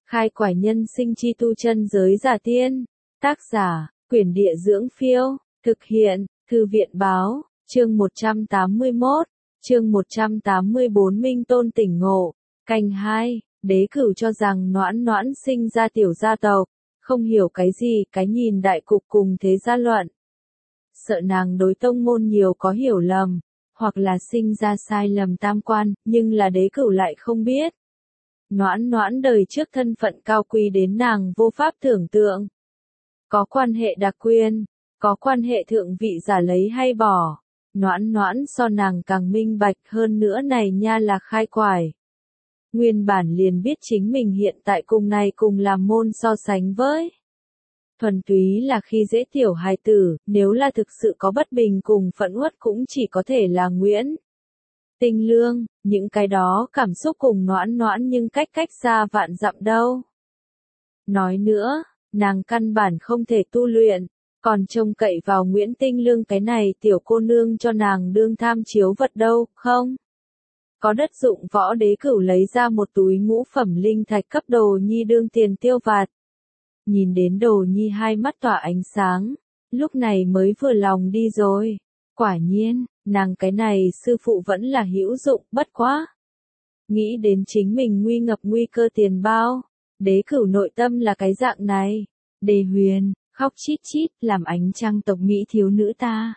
Khai quải nhân sinh chi tu chân giới giả tiên. Tác giả, Quyển Địa Dưỡng Phiêu. Thực hiện, Thư viện Báo. Chương 181. Chương 184 Minh Tôn tỉnh ngộ. Canh 2. Đế Cửu cho rằng Noãn Noãn sinh ra tiểu gia tộc, không hiểu cái gì, cái nhìn đại cục cùng thế gia luận. Sợ nàng đối tông môn nhiều có hiểu lầm, hoặc là sinh ra sai lầm tam quan, nhưng là Đế Cửu lại không biết. Noãn Noãn đời trước thân phận cao quý đến nàng vô pháp tưởng tượng. Có quan hệ đặc quyền, có quan hệ thượng vị giả lấy hay bỏ. Noãn Noãn so nàng càng minh bạch hơn nữa này nha là khai quải. Nguyên bản liền biết chính mình hiện tại cùng này cùng làm môn so sánh với. Thuần túy là khi dễ tiểu hài tử, nếu là thực sự có bất bình cùng phẫn uất cũng chỉ có thể là Nguyễn Tinh Lương, những cái đó cảm xúc cùng Noãn Noãn nhưng cách xa vạn dặm đâu. Nói nữa, nàng căn bản không thể tu luyện, còn trông cậy vào Nguyễn Tinh Lương cái này tiểu cô nương cho nàng đương tham chiếu vật đâu, không? Có đất dụng võ Đế Cửu lấy ra một túi ngũ phẩm linh thạch cấp Đồ Nhi đương tiền tiêu vặt. Nhìn đến Đồ Nhi hai mắt tỏa ánh sáng, lúc này mới vừa lòng đi rồi. Quả nhiên, nàng cái này sư phụ vẫn là hữu dụng, bất quá. Nghĩ đến chính mình nguy ngập nguy cơ tiền bao, Đế Cửu nội tâm là cái dạng này. Đề Huyền, khóc chít chít, làm ánh trăng tộc Mỹ thiếu nữ ta.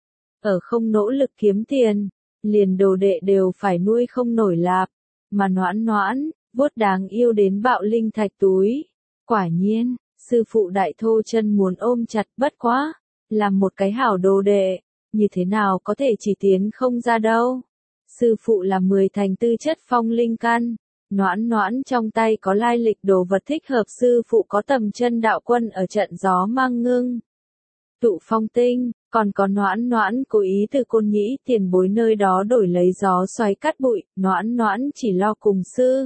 Ở không nỗ lực kiếm tiền, liền đồ đệ đều phải nuôi không nổi lạp, mà Noãn Noãn, vuốt đáng yêu đến bạo linh thạch túi. Quả nhiên, sư phụ đại thô chân muốn ôm chặt, bất quá, làm một cái hảo đồ đệ, như thế nào có thể chỉ tiến không ra đâu. Sư phụ là 10 thành tư chất phong linh căn, Noãn Noãn trong tay có lai lịch đồ vật thích hợp, sư phụ có tầm chân đạo quân ở trận gió mang ngưng. Tụ phong tinh, còn có Noãn Noãn cố ý từ Côn Nhĩ tiền bối nơi đó đổi lấy gió xoáy cắt bụi, Noãn Noãn chỉ lo cùng sư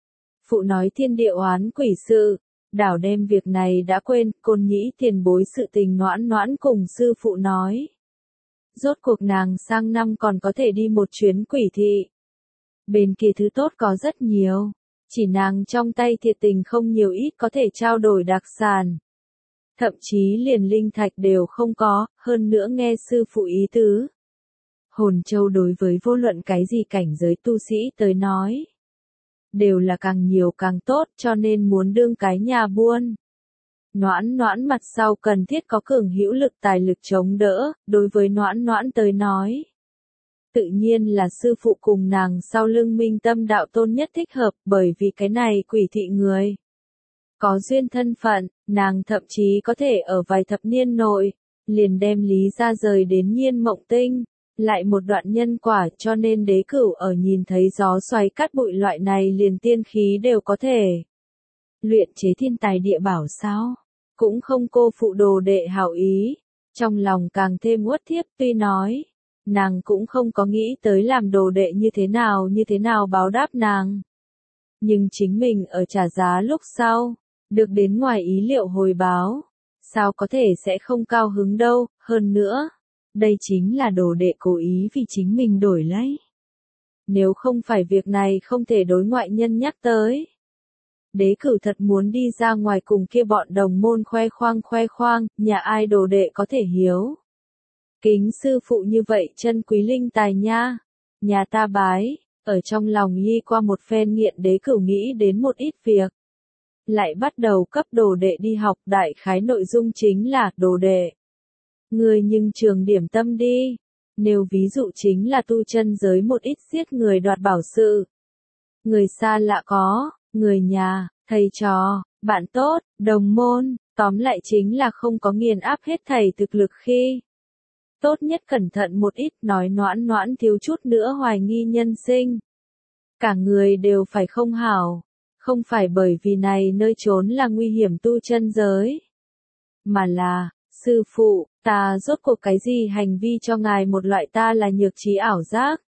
phụ nói thiên địa oán quỷ sự, đảo đem việc này đã quên. Côn Nhĩ tiền bối sự tình Noãn Noãn cùng sư phụ nói. Rốt cuộc nàng sang năm còn có thể đi một chuyến quỷ thị. Bên kia thứ tốt có rất nhiều, chỉ nàng trong tay thiệt tình không nhiều ít có thể trao đổi đặc sản. Thậm chí liền linh thạch đều không có, hơn nữa nghe sư phụ ý tứ. Hồn châu đối với vô luận cái gì cảnh giới tu sĩ tới nói, đều là càng nhiều càng tốt, cho nên muốn đương cái nhà buôn. Noãn Noãn mặt sau cần thiết có cường hữu lực tài lực chống đỡ, đối với Noãn Noãn tới nói. Tự nhiên là sư phụ cùng nàng sau lưng Minh Tâm đạo tôn nhất thích hợp, bởi vì cái này quỷ thị người. Có duyên thân phận, nàng thậm chí có thể ở vài thập niên nội, liền đem Lý ra rời đến Nhiên Mộng Tinh, lại một đoạn nhân quả, cho nên Đế Cửu ở nhìn thấy gió xoáy cắt bụi loại này liền tiên khí đều có thể luyện chế thiên tài địa bảo sao, cũng không cô phụ đồ đệ hảo ý, trong lòng càng thêm uất thiếp. Tuy nói, nàng cũng không có nghĩ tới làm đồ đệ như thế nào báo đáp nàng. Nhưng chính mình ở trả giá lúc sau, được đến ngoài ý liệu hồi báo, sao có thể sẽ không cao hứng đâu, hơn nữa, đây chính là đồ đệ cố ý vì chính mình đổi lấy. Nếu không phải việc này không thể đối ngoại nhân nhắc tới. Đế Cửu thật muốn đi ra ngoài cùng kia bọn đồng môn khoe khoang, nhà ai đồ đệ có thể hiếu. Kính sư phụ như vậy chân quý linh tài nha, nhà ta bái, ở trong lòng nhi qua một phen nghiện Đế Cửu nghĩ đến một ít việc. Lại bắt đầu cấp đồ đệ đi học, đại khái nội dung chính là đồ đệ. Người nhưng trường điểm tâm đi, nếu ví dụ chính là tu chân giới một ít giết người đoạt bảo sự. Người xa lạ có, người nhà, thầy trò, bạn tốt, đồng môn, tóm lại chính là không có nghiền áp hết thảy thực lực khi. Tốt nhất cẩn thận một ít, nói Noãn Noãn thiếu chút nữa hoài nghi nhân sinh. Cả người đều phải không hảo, không phải bởi vì này nơi trốn là nguy hiểm tu chân giới, mà là, sư phụ, ta rốt cuộc cái gì hành vi cho ngài một loại ta là nhược trí ảo giác.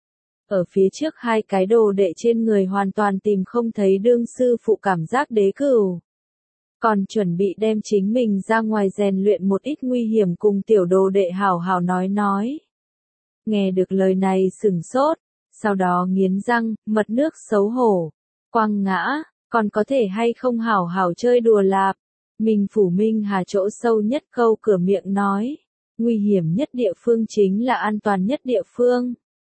Ở phía trước hai cái đồ đệ trên người hoàn toàn tìm không thấy đương sư phụ cảm giác. Đế Cửu còn chuẩn bị đem chính mình ra ngoài rèn luyện một ít nguy hiểm cùng tiểu đồ đệ hảo hảo nói. Nghe được lời này sửng sốt, sau đó nghiến răng, mật nước xấu hổ, quăng ngã, còn có thể hay không hảo hảo chơi đùa lạp. Minh Phủ Minh Hà chỗ sâu nhất câu cửa miệng nói, nguy hiểm nhất địa phương chính là an toàn nhất địa phương.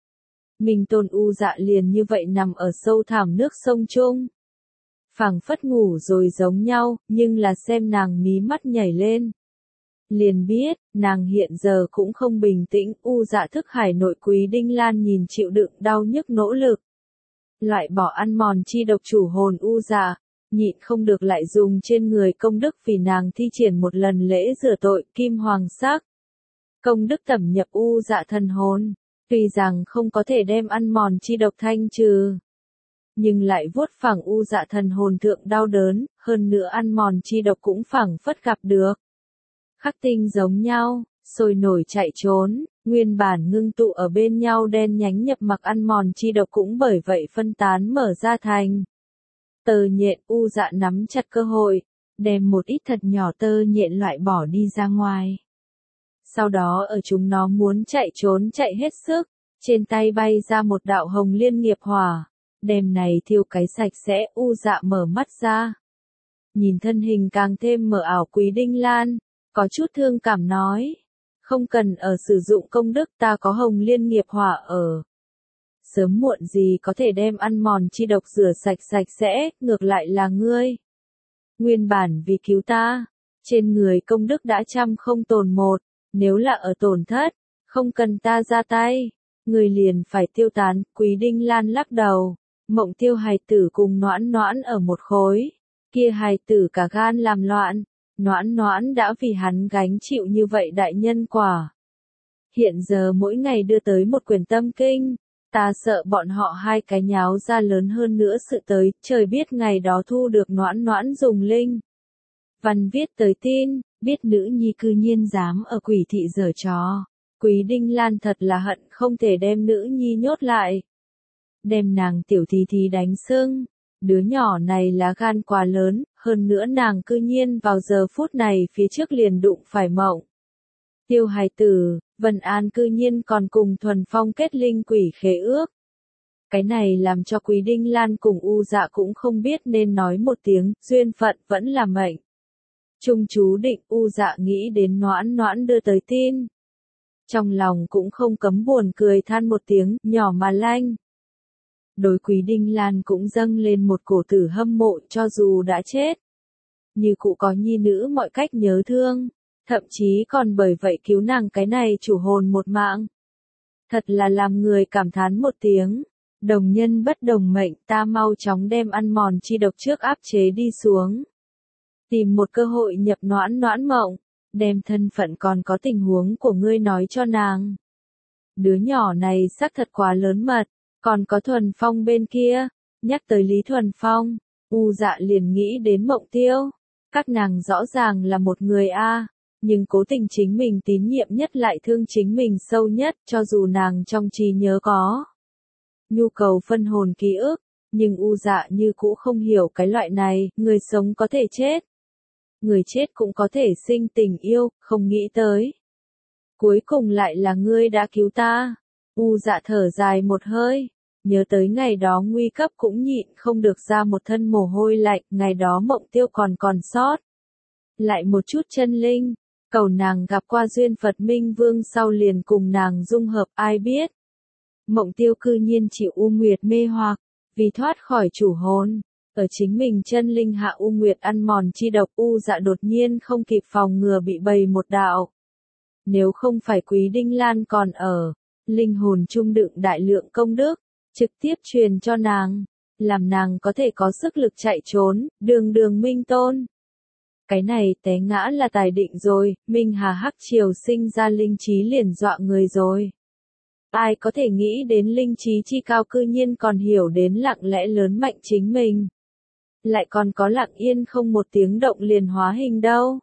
Minh Tôn U Dạ liền như vậy nằm ở sâu thẳm nước sông chung. Phảng phất ngủ rồi giống nhau, nhưng là xem nàng mí mắt nhảy lên. Liền biết, nàng hiện giờ cũng không bình tĩnh, U Dạ thức hải nội Quý Đinh Lan nhìn chịu đựng đau nhức nỗ lực. Loại bỏ ăn mòn chi độc chủ hồn U Dạ, nhịn không được lại dùng trên người công đức vì nàng thi triển một lần lễ rửa tội kim hoàng sắc. Công đức tẩm nhập U Dạ thần hồn, tuy rằng không có thể đem ăn mòn chi độc thanh trừ, nhưng lại vuốt phẳng U Dạ thần hồn thượng đau đớn, hơn nữa ăn mòn chi độc cũng phẳng phất gặp được. Khắc tinh giống nhau, sôi nổi chạy trốn, nguyên bản ngưng tụ ở bên nhau đen nhánh nhập mặc ăn mòn chi độc cũng bởi vậy phân tán mở ra thành. Tơ nhện U Dạ nắm chặt cơ hội, đem một ít thật nhỏ tơ nhện loại bỏ đi ra ngoài. Sau đó ở chúng nó muốn chạy trốn chạy hết sức, trên tay bay ra một đạo hồng liên nghiệp hỏa, đem này thiêu cái sạch sẽ. U Dạ mở mắt ra. Nhìn thân hình càng thêm mờ ảo Quý Đinh Lan, có chút thương cảm nói, không cần ở sử dụng công đức, ta có hồng liên nghiệp hỏa ở. Sớm muộn gì có thể đem ăn mòn chi độc rửa sạch sạch sẽ, ngược lại là ngươi. Nguyên bản vì cứu ta, trên người công đức đã trăm không tồn một, nếu là ở tổn thất, không cần ta ra tay, người liền phải tiêu tán. Quý Đinh Lan lắc đầu, Mộng Tiêu hài tử cùng Noãn Noãn ở một khối, kia hài tử cả gan làm loạn, Noãn Noãn đã vì hắn gánh chịu như vậy đại nhân quả. Hiện giờ mỗi ngày đưa tới một quyển tâm kinh, ta sợ bọn họ hai cái nháo ra lớn hơn nữa sự tới, trời biết ngày đó thu được Noãn Noãn dùng linh văn viết tới tin, biết nữ nhi cư nhiên dám ở quỷ thị giở trò. Quý Đinh Lan thật là hận không thể đem nữ nhi nhốt lại. Đem nàng tiểu thì đánh sưng, đứa nhỏ này lá gan quá lớn, hơn nữa nàng cư nhiên vào giờ phút này phía trước liền đụng phải Mộng Tiêu hài tử, Vân An cư nhiên còn cùng Thuần Phong kết linh quỷ khế ước. Cái này làm cho Quý Đinh Lan cùng U Dạ cũng không biết nên nói một tiếng, duyên phận vẫn là mệnh. Trung chú định. U Dạ nghĩ đến Noãn Noãn đưa tới tin. Trong lòng cũng không cấm buồn cười than một tiếng, nhỏ mà lanh. Đối Quý Đinh Lan cũng dâng lên một cổ tử hâm mộ, cho dù đã chết, như cụ có nhi nữ mọi cách nhớ thương, thậm chí còn bởi vậy cứu nàng cái này chủ hồn một mạng. Thật là làm người cảm thán một tiếng, đồng nhân bất đồng mệnh, ta mau chóng đem ăn mòn chi độc trước áp chế đi xuống. Tìm một cơ hội nhập Noãn Noãn mộng, đem thân phận còn có tình huống của ngươi nói cho nàng. Đứa nhỏ này xác thật quá lớn mật, còn có Thuần Phong bên kia, nhắc tới Lý Thuần Phong, U Dạ liền nghĩ đến Mộng Tiêu. Các nàng rõ ràng là một người a, nhưng cố tình chính mình tín nhiệm nhất lại thương chính mình sâu nhất, cho dù nàng trong trí nhớ có nhu cầu phân hồn ký ức, nhưng U Dạ như cũ không hiểu cái loại này, người sống có thể chết, người chết cũng có thể sinh tình yêu, không nghĩ tới. Cuối cùng lại là ngươi đã cứu ta. U Dạ thở dài một hơi, nhớ tới ngày đó nguy cấp cũng nhịn không được ra một thân mồ hôi lạnh, ngày đó Mộng Tiêu còn sót lại một chút chân linh, cầu nàng gặp qua duyên Phật Minh Vương sau liền cùng nàng dung hợp, ai biết. Mộng Tiêu cư nhiên chịu U Nguyệt mê hoặc, vì thoát khỏi chủ hồn, ở chính mình chân linh hạ U Nguyệt ăn mòn chi độc. U Dạ đột nhiên không kịp phòng ngừa bị bầy một đạo. Nếu không phải Quý Đinh Lan còn ở, linh hồn trung đựng đại lượng công đức, trực tiếp truyền cho nàng, làm nàng có thể có sức lực chạy trốn, đường Minh Tôn. Cái này té ngã là tài định rồi, Minh Hà Hắc Triều sinh ra linh trí liền dọa người rồi. Ai có thể nghĩ đến linh trí chi cao cư nhiên còn hiểu đến lặng lẽ lớn mạnh chính mình. Lại còn có lặng yên không một tiếng động liền hóa hình đâu.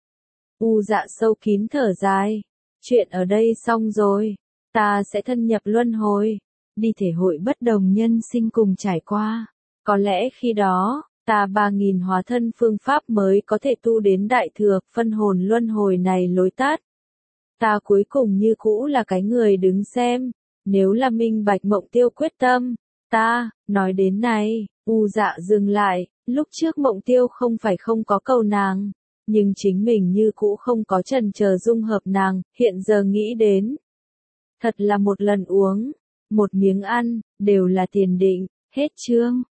U Dạ sâu kín thở dài, chuyện ở đây xong rồi, ta sẽ thân nhập luân hồi, đi thể hội bất đồng nhân sinh cùng trải qua. Có lẽ khi đó, ta 3000 hóa thân phương pháp mới có thể tu đến đại thừa, phân hồn luân hồi này lối tắt. Ta cuối cùng như cũ là cái người đứng xem, nếu là minh bạch Mộng Tiêu quyết tâm, ta, nói đến này, U Dạ dừng lại, lúc trước Mộng Tiêu không phải không có cầu nàng, nhưng chính mình như cũ không có chần chờ dung hợp nàng, hiện giờ nghĩ đến. Thật là một lần uống, một miếng ăn, đều là tiền định, hết chương.